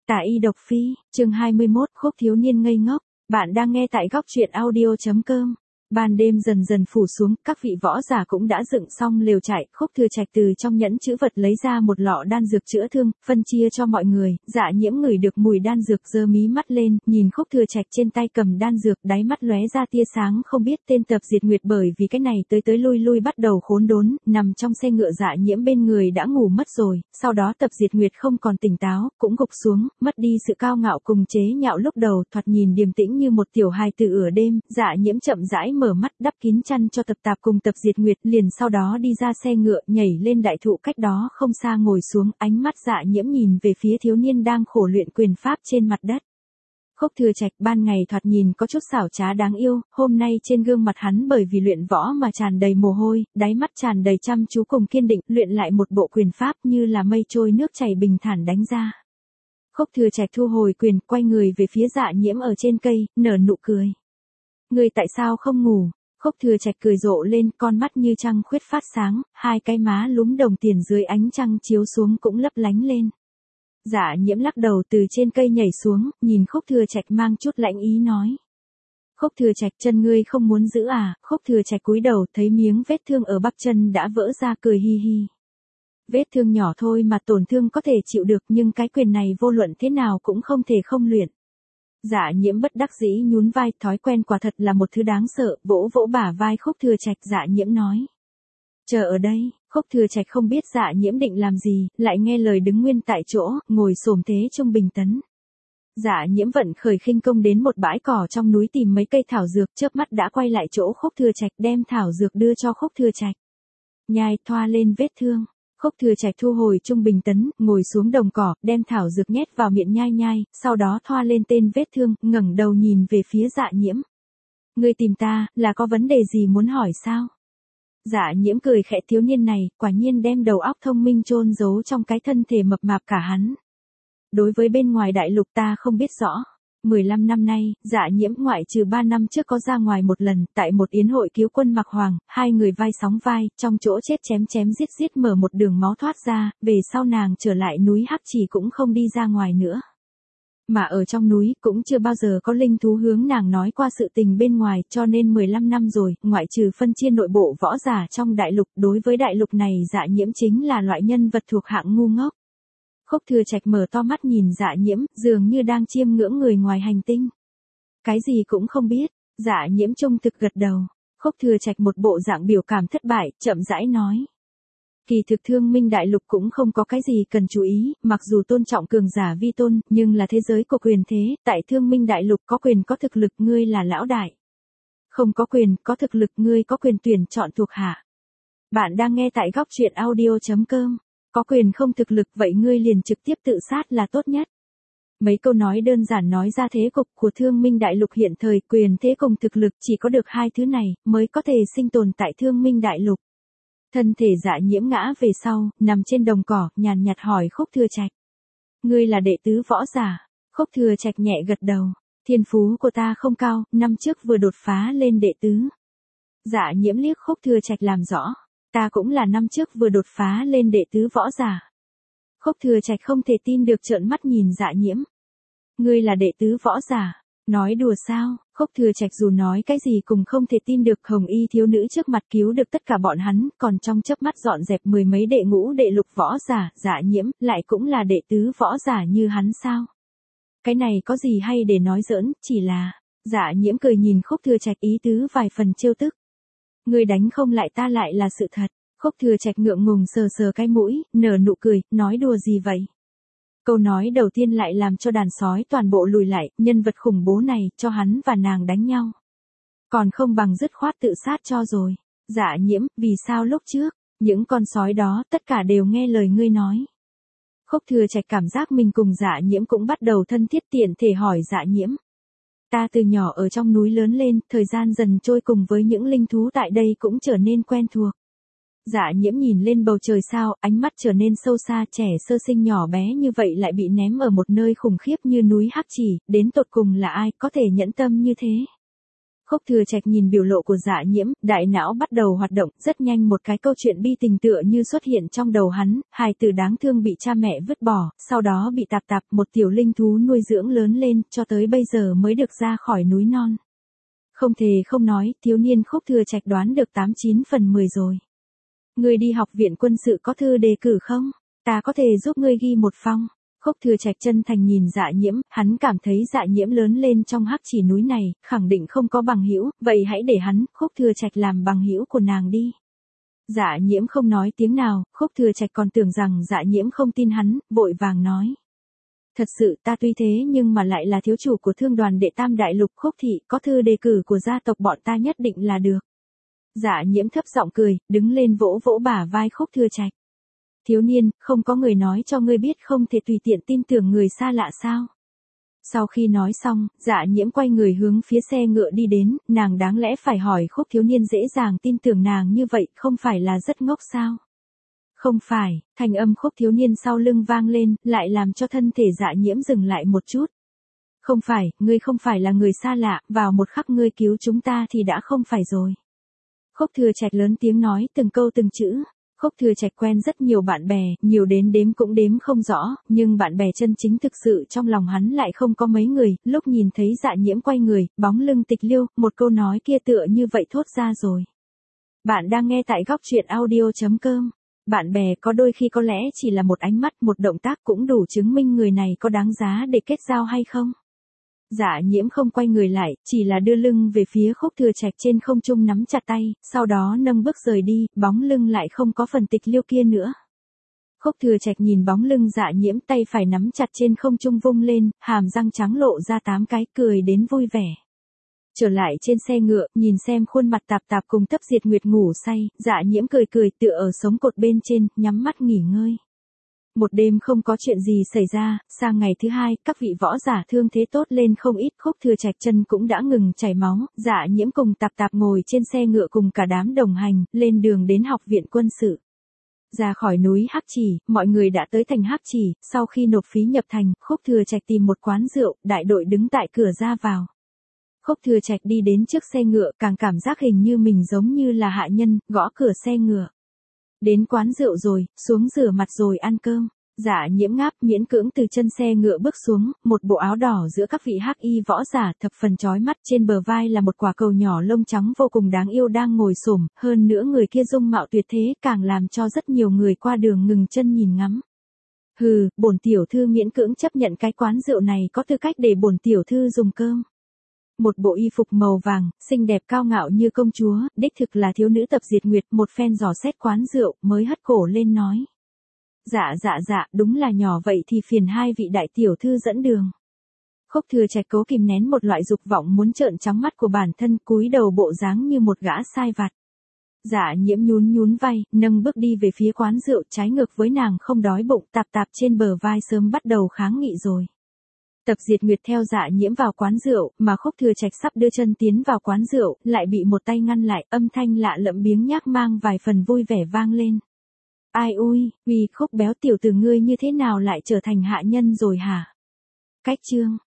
Tả y độc phi, chương 21, khúc thiếu niên ngây ngốc. Bạn đang nghe tại góc truyện audio.com. Ban đêm dần dần phủ xuống, các vị võ giả cũng đã dựng xong lều trại. Khúc Thừa Trạch từ trong nhẫn chữ vật lấy ra một lọ đan dược chữa thương, phân chia cho mọi người. Dạ Nhiễm ngửi được mùi đan dược, giơ mí mắt lên, nhìn Khúc Thừa Trạch trên tay cầm đan dược, đáy mắt lóe ra tia sáng không biết tên. Tập Diệt Nguyệt bởi vì cái này tới lui lui bắt đầu khốn đốn, nằm trong xe ngựa. Dạ Nhiễm bên người đã ngủ mất rồi. Sau đó Tập Diệt Nguyệt không còn tỉnh táo, cũng gục xuống, mất đi sự cao ngạo cùng chế nhạo lúc đầu, thoạt nhìn điềm tĩnh như một tiểu hài tử ở đêm. Dạ Nhiễm chậm rãi mở mắt, đắp kín chăn cho Tập Tạp cùng Tập Diệt Nguyệt, liền sau đó đi ra xe ngựa, nhảy lên đại thụ cách đó không xa ngồi xuống. Ánh mắt Dạ Nhiễm nhìn về phía thiếu niên đang khổ luyện quyền pháp trên mặt đất. Khúc Thừa Trạch ban ngày thoạt nhìn có chút xảo trá đáng yêu, hôm nay trên gương mặt hắn bởi vì luyện võ mà tràn đầy mồ hôi, đáy mắt tràn đầy chăm chú cùng kiên định, luyện lại một bộ quyền pháp như là mây trôi nước chảy bình thản đánh ra. Khúc Thừa Trạch thu hồi quyền, quay người về phía Dạ Nhiễm ở trên cây, nở nụ cười. Ngươi tại sao không ngủ? Khúc Thừa Trạch cười rộ lên, con mắt như trăng khuyết phát sáng, hai cái má lúm đồng tiền dưới ánh trăng chiếu xuống cũng lấp lánh lên. Dạ Nhiễm lắc đầu từ trên cây nhảy xuống, nhìn Khúc Thừa Trạch mang chút lãnh ý nói. Khúc Thừa Trạch, chân ngươi không muốn giữ à? Khúc Thừa Trạch cúi đầu thấy miếng vết thương ở bắp chân đã vỡ ra, cười hi hi. Vết thương nhỏ thôi mà tổn thương có thể chịu được, nhưng cái quyền này vô luận thế nào cũng không thể không luyện. Dạ Nhiễm bất đắc dĩ nhún vai, thói quen quả thật là một thứ đáng sợ, vỗ vỗ bả vai Khúc Thừa Trạch. Dạ Nhiễm nói. Chờ ở đây. Khúc Thừa Trạch không biết Dạ Nhiễm định làm gì, lại nghe lời đứng nguyên tại chỗ, ngồi xổm thế trung bình tấn. Dạ Nhiễm vận khởi khinh công đến một bãi cỏ trong núi tìm mấy cây thảo dược, chớp mắt đã quay lại chỗ Khúc Thừa Trạch, đem thảo dược đưa cho Khúc Thừa Trạch. Nhai, thoa lên vết thương. Khúc Thừa Trạch thu hồi trung bình tấn, ngồi xuống đồng cỏ, đem thảo dược nhét vào miệng nhai nhai, sau đó thoa lên tên vết thương, ngẩng đầu nhìn về phía Dạ Nhiễm. Ngươi tìm ta, là có vấn đề gì muốn hỏi sao? Dạ Nhiễm cười khẽ, thiếu niên này, quả nhiên đem đầu óc thông minh chôn giấu trong cái thân thể mập mạp cả hắn. Đối với bên ngoài đại lục ta không biết rõ. 15 năm nay, Dạ Nhiễm ngoại trừ 3 năm trước có ra ngoài một lần, tại một yến hội cứu quân Mạc Hoàng, hai người vai sóng vai, trong chỗ chết chém giết mở một đường máu thoát ra, về sau nàng trở lại núi Hắc Chỉ cũng không đi ra ngoài nữa. Mà ở trong núi, cũng chưa bao giờ có linh thú hướng nàng nói qua sự tình bên ngoài, cho nên 15 năm rồi, ngoại trừ phân chia nội bộ võ giả trong đại lục, đối với đại lục này Dạ Nhiễm chính là loại nhân vật thuộc hạng ngu ngốc. Khúc Thừa Trạch mở to mắt nhìn Dạ Nhiễm, dường như đang chiêm ngưỡng người ngoài hành tinh. Cái gì cũng không biết. Dạ Nhiễm trung thực gật đầu. Khúc Thừa Trạch một bộ dạng biểu cảm thất bại, chậm rãi nói. Kỳ thực Thương Minh đại lục cũng không có cái gì cần chú ý, mặc dù tôn trọng cường giả vi tôn, nhưng là thế giới của quyền thế, tại Thương Minh đại lục có quyền có thực lực ngươi là lão đại. Không có quyền, có thực lực ngươi có quyền tuyển chọn thuộc hạ. Bạn đang nghe tại góc truyện audio.com. Có quyền không thực lực vậy ngươi liền trực tiếp tự sát là tốt nhất. Mấy câu nói đơn giản nói ra thế cục của Thương Minh đại lục hiện thời, quyền thế cùng thực lực chỉ có được hai thứ này mới có thể sinh tồn tại Thương Minh đại lục. Thân thể Dạ Nhiễm ngã về sau, nằm trên đồng cỏ, nhàn nhạt hỏi Khúc Thừa Trạch. Ngươi là đệ tứ võ giả? Khúc Thừa Trạch nhẹ gật đầu. Thiên phú của ta không cao, năm trước vừa đột phá lên đệ tứ. Dạ Nhiễm liếc Khúc Thừa Trạch làm rõ. Ta cũng là năm trước vừa đột phá lên đệ tứ võ giả. Khúc Thừa Trạch không thể tin được, trợn mắt nhìn Dạ Nhiễm. Ngươi là đệ tứ võ giả? Nói đùa sao? Khúc Thừa Trạch dù nói cái gì cũng không thể tin được. Hồng y thiếu nữ trước mặt cứu được tất cả bọn hắn, còn trong chớp mắt dọn dẹp mười mấy đệ ngũ đệ lục võ giả. Dạ Nhiễm lại cũng là đệ tứ võ giả như hắn sao? Cái này có gì hay để nói giỡn, chỉ là... Dạ Nhiễm cười nhìn Khúc Thừa Trạch, ý tứ vài phần trêu tức. Ngươi đánh không lại ta lại là sự thật. Khúc Thừa Trạch ngượng ngùng sờ cái mũi, nở nụ cười, nói đùa gì vậy? Câu nói đầu tiên lại làm cho đàn sói toàn bộ lùi lại, nhân vật khủng bố này, cho hắn và nàng đánh nhau. Còn không bằng dứt khoát tự sát cho rồi. Dạ Nhiễm, vì sao lúc trước, những con sói đó tất cả đều nghe lời ngươi nói? Khúc Thừa Trạch cảm giác mình cùng Dạ Nhiễm cũng bắt đầu thân thiết, tiện thể hỏi Dạ Nhiễm. Ta từ nhỏ ở trong núi lớn lên, thời gian dần trôi cùng với những linh thú tại đây cũng trở nên quen thuộc. Dạ Nhiễm nhìn lên bầu trời sao, ánh mắt trở nên sâu xa, trẻ sơ sinh nhỏ bé như vậy lại bị ném ở một nơi khủng khiếp như núi Hắc Chỉ, đến tột cùng là ai có thể nhẫn tâm như thế? Khúc Thừa Trạch nhìn biểu lộ của Dạ Nhiễm, đại não bắt đầu hoạt động, rất nhanh một cái câu chuyện bi tình tựa như xuất hiện trong đầu hắn, hài tử đáng thương bị cha mẹ vứt bỏ, sau đó bị Tạp Tạp một tiểu linh thú nuôi dưỡng lớn lên, cho tới bây giờ mới được ra khỏi núi non. Không thể không nói, thiếu niên Khúc Thừa Trạch đoán được 89 phần 10 rồi. Ngươi đi học viện quân sự có thư đề cử không? Ta có thể giúp ngươi ghi một phong. Khúc Thừa Trạch chân thành nhìn Dạ Nhiễm, hắn cảm thấy Dạ Nhiễm lớn lên trong hắc chỉ núi này, khẳng định không có bằng hữu, vậy hãy để hắn, Khúc Thừa Trạch làm bằng hữu của nàng đi. Dạ Nhiễm không nói tiếng nào, Khúc Thừa Trạch còn tưởng rằng Dạ Nhiễm không tin hắn, vội vàng nói. Thật sự ta tuy thế nhưng mà lại là thiếu chủ của thương đoàn đệ tam đại lục Khúc thị, có thư đề cử của gia tộc bọn ta nhất định là được. Dạ Nhiễm thấp giọng cười, đứng lên vỗ vỗ bả vai Khúc Thừa Trạch. Thiếu niên, không có người nói cho ngươi biết không thể tùy tiện tin tưởng người xa lạ sao? Sau khi nói xong, Dạ Nhiễm quay người hướng phía xe ngựa đi đến, nàng đáng lẽ phải hỏi Khúc thiếu niên dễ dàng tin tưởng nàng như vậy, không phải là rất ngốc sao? Không phải, thanh âm Khúc thiếu niên sau lưng vang lên, lại làm cho thân thể Dạ Nhiễm dừng lại một chút. Không phải, ngươi không phải là người xa lạ, vào một khắc ngươi cứu chúng ta thì đã không phải rồi. Khúc Thừa Trạch lớn tiếng nói từng câu từng chữ. Khúc Thừa Trạch quen rất nhiều bạn bè, nhiều đến đếm cũng đếm không rõ, nhưng bạn bè chân chính thực sự trong lòng hắn lại không có mấy người, lúc nhìn thấy Dạ Nhiễm quay người, bóng lưng Tịch Liêu, một câu nói kia tựa như vậy thốt ra rồi. Bạn đang nghe tại góc truyện audio.com. Bạn bè có đôi khi có lẽ chỉ là một ánh mắt, một động tác cũng đủ chứng minh người này có đáng giá để kết giao hay không. Dạ Nhiễm không quay người lại, chỉ là đưa lưng về phía Khúc Thừa Trạch trên không trung nắm chặt tay, sau đó nâng bước rời đi, bóng lưng lại không có phần Tịch Liêu kia nữa. Khúc Thừa Trạch nhìn bóng lưng Dạ Nhiễm, tay phải nắm chặt trên không trung vung lên, hàm răng trắng lộ ra 8 cái, cười đến vui vẻ. Trở lại trên xe ngựa, nhìn xem khuôn mặt Tạp Tạp cùng Thấp Diệt Nguyệt ngủ say, Dạ Nhiễm cười cười tựa ở sống cột bên trên, nhắm mắt nghỉ ngơi. Một đêm không có chuyện gì xảy ra, sang ngày thứ hai, các vị võ giả thương thế tốt lên không ít, Khúc Thừa Trạch chân cũng đã ngừng chảy máu, Dạ Nhiễm cùng Tạp Tạp ngồi trên xe ngựa cùng cả đám đồng hành, lên đường đến học viện quân sự. Ra khỏi núi Hắc Chỉ, mọi người đã tới thành Hắc Chỉ, sau khi nộp phí nhập thành, Khúc Thừa Trạch tìm một quán rượu, đại đội đứng tại cửa ra vào. Khúc Thừa Trạch đi đến trước xe ngựa, càng cảm giác hình như mình giống như là hạ nhân, gõ cửa xe ngựa. Đến quán rượu rồi, xuống rửa mặt rồi ăn cơm. Dạ Nhiễm ngáp miễn cưỡng từ chân xe ngựa bước xuống, một bộ áo đỏ giữa các vị hắc y võ giả thập phần chói mắt, trên bờ vai là một quả cầu nhỏ lông trắng vô cùng đáng yêu đang ngồi xổm, hơn nữa người kia dung mạo tuyệt thế, càng làm cho rất nhiều người qua đường ngừng chân nhìn ngắm. Hừ, bổn tiểu thư miễn cưỡng chấp nhận cái quán rượu này có tư cách để bổn tiểu thư dùng cơm. Một bộ y phục màu vàng, xinh đẹp cao ngạo như công chúa, đích thực là thiếu nữ Tập Diệt Nguyệt, một phen dò xét quán rượu, mới hất cổ lên nói. Dạ, đúng là nhỏ vậy thì phiền hai vị đại tiểu thư dẫn đường. Khúc Thừa Trạch cố kìm nén một loại dục vọng muốn trợn trắng mắt của bản thân, cúi đầu bộ dáng như một gã sai vặt. Dạ Nhiễm nhún vai, nâng bước đi về phía quán rượu, trái ngược với nàng không đói bụng, Tạp Tạp trên bờ vai sớm bắt đầu kháng nghị rồi. Tập Diệt Nguyệt theo Dạ Nhiễm vào quán rượu, mà Khúc Thừa Trạch sắp đưa chân tiến vào quán rượu, lại bị một tay ngăn lại, âm thanh lạ lẫm biếng nhác mang vài phần vui vẻ vang lên. Ai ui, Khúc béo tiểu tử ngươi như thế nào lại trở thành hạ nhân rồi hả? Cách chương.